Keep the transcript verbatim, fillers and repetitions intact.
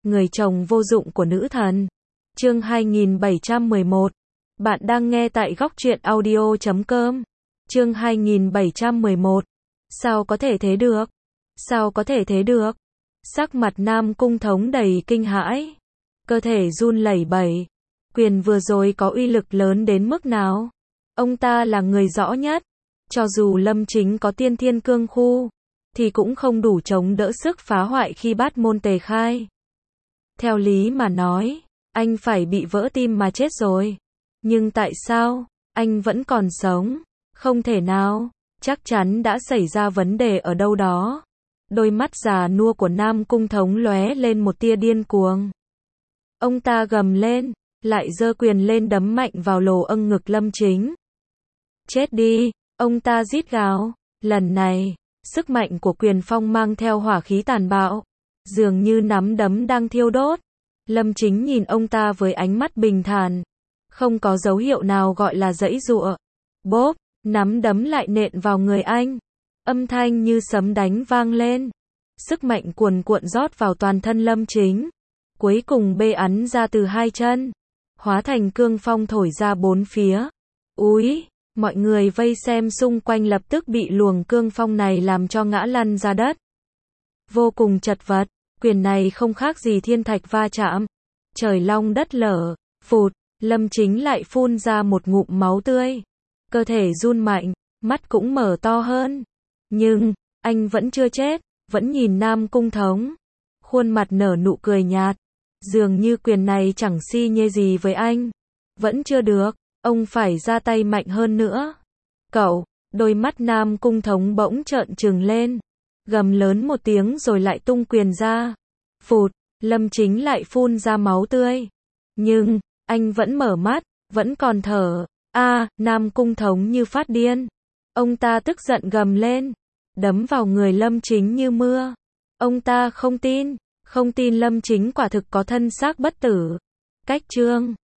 Người chồng vô dụng của nữ thần. Chương hai nghìn bảy trăm mười một. Bạn đang nghe tại góc truyện audio chấm com. Chương hai nghìn bảy trăm mười một. Sao có thể thế được? Sao có thể thế được? Sắc mặt Nam Cung Thống đầy kinh hãi. Cơ thể run lẩy bẩy. Quyền vừa rồi có uy lực lớn đến mức nào? Ông ta là người rõ nhất. Cho dù Lâm Chính có tiên thiên cương khu, thì cũng không đủ chống đỡ sức phá hoại khi bát môn tề khai. Theo lý mà nói, anh phải bị vỡ tim mà chết rồi. Nhưng tại sao, anh vẫn còn sống? Không thể nào, chắc chắn đã xảy ra vấn đề ở đâu đó. Đôi mắt già nua của Nam Cung Thống lóe lên một tia điên cuồng. Ông ta gầm lên, lại giơ quyền lên đấm mạnh vào lồ âng ngực Lâm Chính. Chết đi, ông ta rít gào. Lần này, sức mạnh của quyền phong mang theo hỏa khí tàn bạo, dường như nắm đấm đang thiêu đốt. Lâm Chính nhìn ông ta với ánh mắt bình thản, không có dấu hiệu nào gọi là giãy giụa. Bốp, nắm đấm lại nện vào người anh. Âm thanh như sấm đánh vang lên. Sức mạnh cuồn cuộn rót vào toàn thân Lâm Chính. Cuối cùng bê ắn ra từ hai chân, hóa thành cương phong thổi ra bốn phía. Úi, mọi người vây xem xung quanh lập tức bị luồng cương phong này làm cho ngã lăn ra đất. Vô cùng chật vật, quyền này không khác gì thiên thạch va chạm. Trời long đất lở, phụt, Lâm Chính lại phun ra một ngụm máu tươi. Cơ thể run mạnh, mắt cũng mở to hơn. Nhưng, anh vẫn chưa chết, vẫn nhìn Nam Cung Thống. Khuôn mặt nở nụ cười nhạt. Dường như quyền này chẳng si nhê gì với anh. Vẫn chưa được, ông phải ra tay mạnh hơn nữa. Cậu, đôi mắt Nam Cung Thống bỗng trợn trừng lên. Gầm lớn một tiếng rồi lại tung quyền ra. Phụt, Lâm Chính lại phun ra máu tươi. Nhưng, anh vẫn mở mắt, vẫn còn thở. A, Nam Cung Thống như phát điên. Ông ta tức giận gầm lên, đấm vào người Lâm Chính như mưa. Ông ta không tin, không tin Lâm Chính quả thực có thân xác bất tử. Cách chương